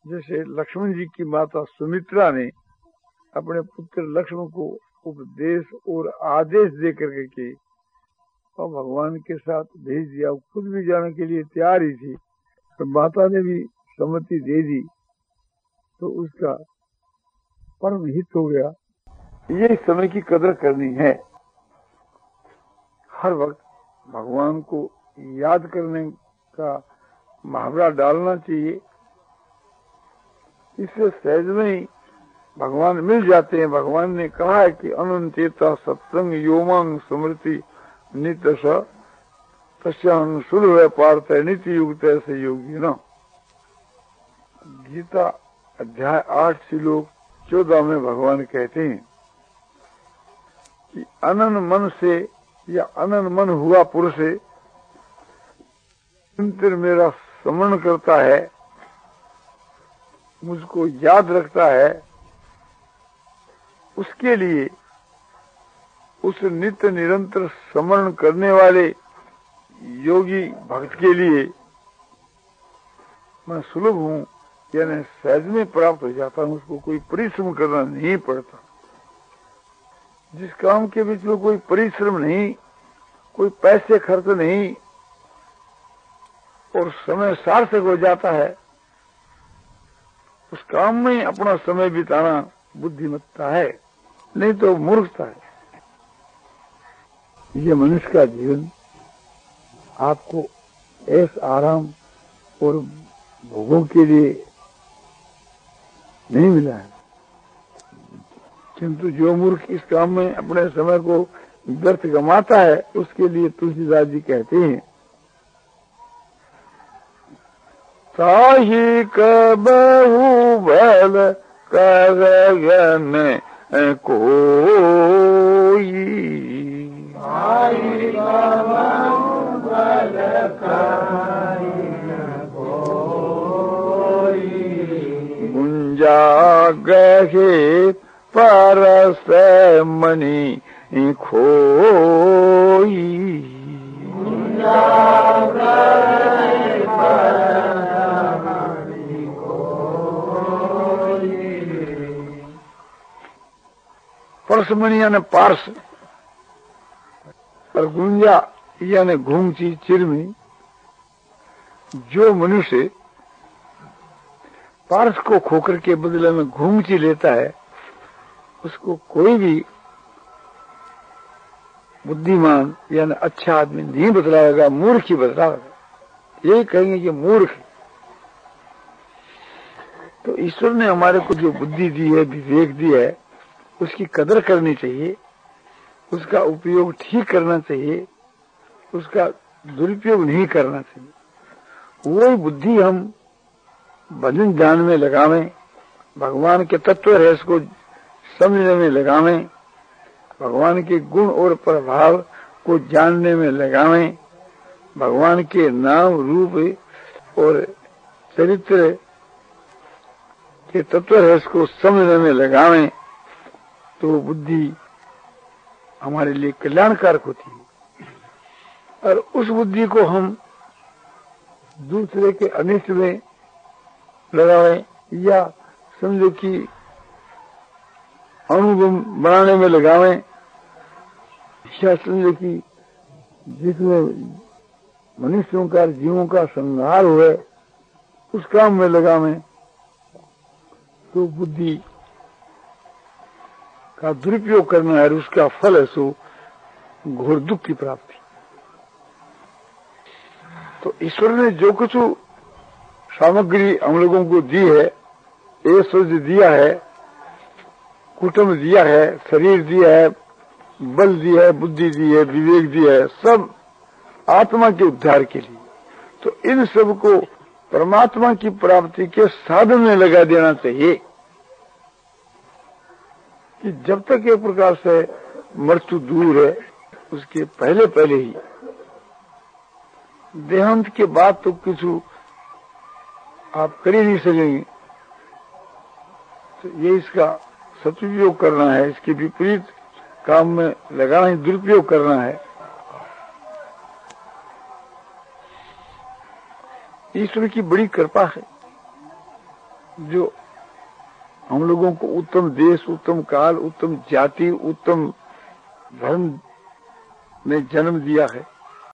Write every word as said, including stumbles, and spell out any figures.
जैसे लक्ष्मण जी की माता सुमित्रा ने अपने पुत्र लक्ष्मण को उपदेश और आदेश दे करके के और भगवान के साथ भेज दिया। खुद भी जाने के लिए तैयार ही थी, तो माता ने भी सम्मति दे दी, तो उसका परम हित हो गया। ये समय की कदर करनी है, हर वक्त भगवान को याद करने का मुहावरा डालना चाहिए। इससे सहज में ही भगवान मिल जाते हैं। भगवान ने कहा है कि अनंतेता सत्संग योमांग स्मृति नित्य स तस्यान सुलभ पार्थ नित्य युक्त ऐसे योगी न। गीता अध्याय आठ श्लोक चौदह में भगवान कहते हैं कि अनन मन से या अनन मन हुआ पुरुष निरंतर मेरा स्मरण करता है, मुझको याद रखता है, उसके लिए, उस नित्य निरंतर स्मरण करने वाले योगी भक्त के लिए मैं सुलभ हूँ, यानी सहज में प्राप्त हो जाता हूँ। उसको कोई परिश्रम करना नहीं पड़ता। जिस काम के बीच में कोई परिश्रम नहीं, कोई पैसे खर्च नहीं और समय सार्थक हो जाता है, उस काम में अपना समय बिताना बुद्धिमत्ता है, नहीं तो मूर्खता है। ये मनुष्य का जीवन आपको ऐस आराम और भोगों के लिए नहीं मिला है, किंतु जो मूर्ख इस काम में अपने समय को व्यर्थ गमाता है, उसके लिए तुलसीदास जी कहते हैं, ताहि कबहु बल करगन कोई, ताहि कबहु बल करगन कोई, गुंजा गहे परस मणि खोई, गुंजा गहे परस मणि खोई। परसमणि यानी पार्स और गुंजा यानी घूंची चिरमी। जो मनुष्य पार्स को खोकर के बदले में घूंची लेता है, उसको कोई भी बुद्धिमान यानी अच्छा आदमी नहीं बतलाएगा, मूर्ख ही बतलाएगा। यही कहेंगे कि मूर्ख। तो ईश्वर ने हमारे को जो बुद्धि दी है, विवेक दी है, उसकी कदर करनी चाहिए, उसका उपयोग ठीक करना चाहिए, उसका दुरुपयोग नहीं करना चाहिए। वही बुद्धि हम भजन ध्यान में लगावें, भगवान के तत्व रहस्य को समझने में लगावें, भगवान के गुण और प्रभाव को जानने में लगावें, भगवान के नाम रूप और चरित्र के तत्व रहस्य को समझने में लगावें, तो बुद्धि हमारे लिए कल्याणकारक होती है। और उस बुद्धि को हम दूसरे के अनिष्ट में लगावें या समझो कि अणु बनाने में लगावें, या समझो कि जिसमें मनुष्यों का जीवों का संहार हुए उस काम में लगावें, तो बुद्धि का दुरुपयोग करना है और उसका फल है सो घोर दुख की प्राप्ति। तो ईश्वर ने जो कुछ सामग्री हम लोगों को दी है, ऐश्वर्य दिया है, कुटुंब दिया है, शरीर दिया है, बल दिया है, बुद्धि दी है, विवेक दिया है, सब आत्मा के उद्धार के लिए। तो इन सब को परमात्मा की प्राप्ति के साधन में लगा देना चाहिए कि जब तक एक प्रकार से मृत्यु दूर है, उसके पहले पहले ही, देहांत के बाद तो कुछ आप कर ही नहीं सकेंगे। तो ये इसका सदुपयोग करना है, इसके विपरीत काम में लगाना ही दुरुपयोग करना है। ईश्वर की बड़ी कृपा है, जो हम लोगों को उत्तम देश, उत्तम काल, उत्तम जाति, उत्तम धर्म में जन्म दिया है,